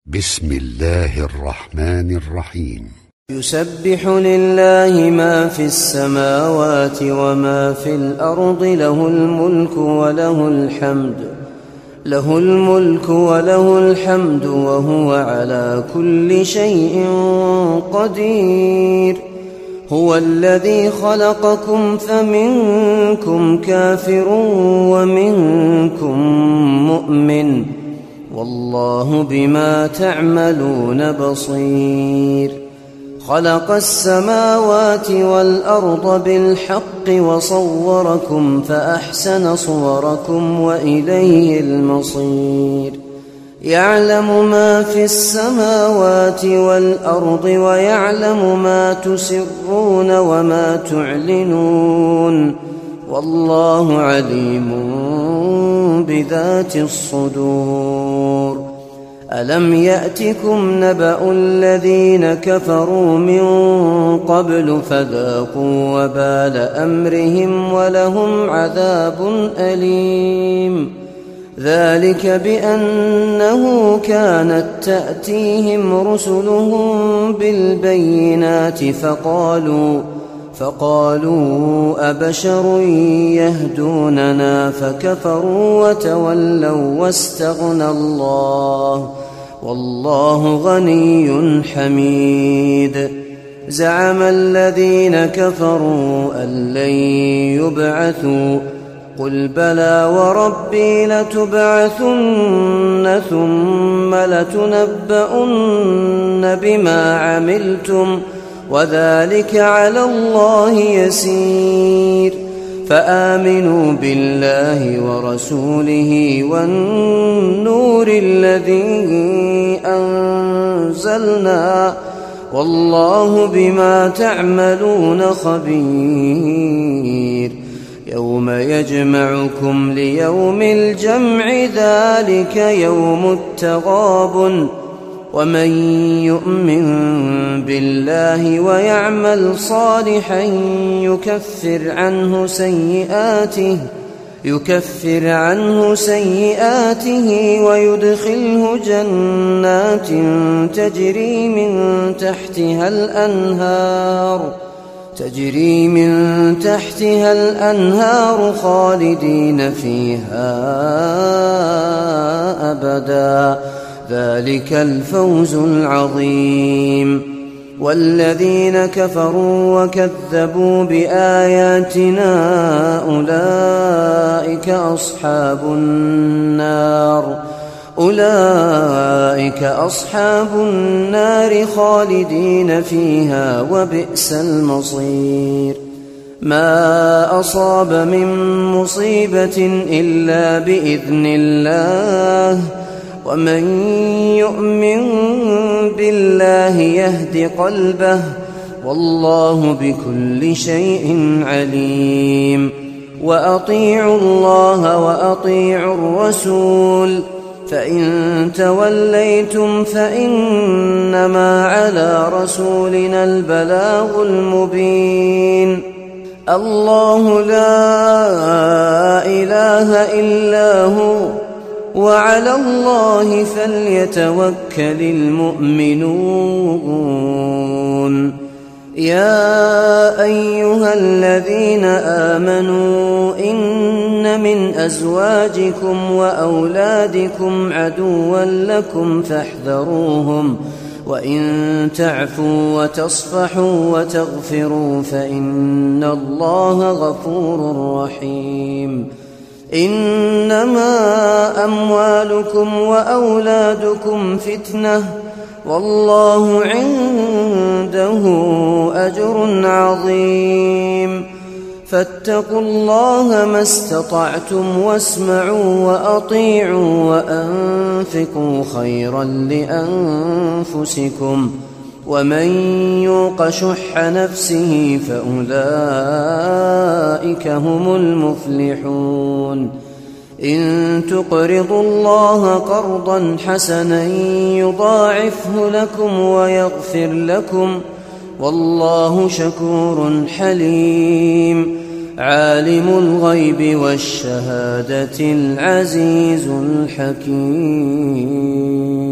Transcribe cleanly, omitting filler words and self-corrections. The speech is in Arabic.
بسم الله الرحمن الرحيم. يسبح لله ما في السماوات وما في الأرض، له الملك وله الحمد وهو على كل شيء قدير. هو الذي خلقكم فمنكم كافر ومنكم مؤمن، والله بما تعملون بصير. خلق السماوات والأرض بالحق وصوركم فأحسن صوركم وإليه المصير. يعلم ما في السماوات والأرض ويعلم ما تسرون وما تعلنون، والله عليم بذات الصدور. ألم يأتكم نبأ الذين كفروا من قبل فذاقوا وبال أمرهم ولهم عذاب أليم. ذلك بأنه كانت تأتيهم رسلهم بالبينات فقالوا أبشر يهدوننا فكفروا وتولوا واستغنى الله، والله غني حميد. زعم الذين كفروا أن لن يبعثوا، قل بلى وربي لتبعثن ثم لتنبؤن بما عملتم وذلك على الله يسير. فآمنوا بالله ورسوله والنور الذي أنزلنا، والله بما تعملون خبير. يوم يجمعكم ليوم الجمع، ذلك يوم التغابن. ومن يؤمن بالله ويعمل صالحا يكفر عنه سيئاته ويدخله جنات تجري من تحتها الأنهار خالدين فيها أبدا، ذلك الفوز العظيم. والذين كفروا وكذبوا بآياتنا أولئك أصحاب النار خالدين فيها وبئس المصير. ما أصاب من مصيبة إلا بإذن الله، ومن يؤمن بالله يهد قلبه، والله بكل شيء عليم. وأطيعوا الله وأطيعوا الرسول، فإن توليتم فإنما على رسولنا البلاغ المبين. الله لا إله إلا هو، وعلى الله فليتوكل المؤمنون. يا أيها الذين آمنوا إن من أزواجكم وأولادكم عدوا لكم فاحذروهم، وإن تعفوا وتصفحوا وتغفروا فإن الله غفور رحيم. إنما أموالكم وأولادكم فتنة، والله عنده أجر عظيم. فاتقوا الله ما استطعتم واسمعوا وأطيعوا وأنفقوا خيرا لأنفسكم، ومن يوق شح نفسه فأولئك هم المفلحون. إن تقرضوا الله قرضا حسنا يضاعفه لكم ويغفر لكم، والله شكور حليم. عالم الغيب والشهادة العزيز الحكيم.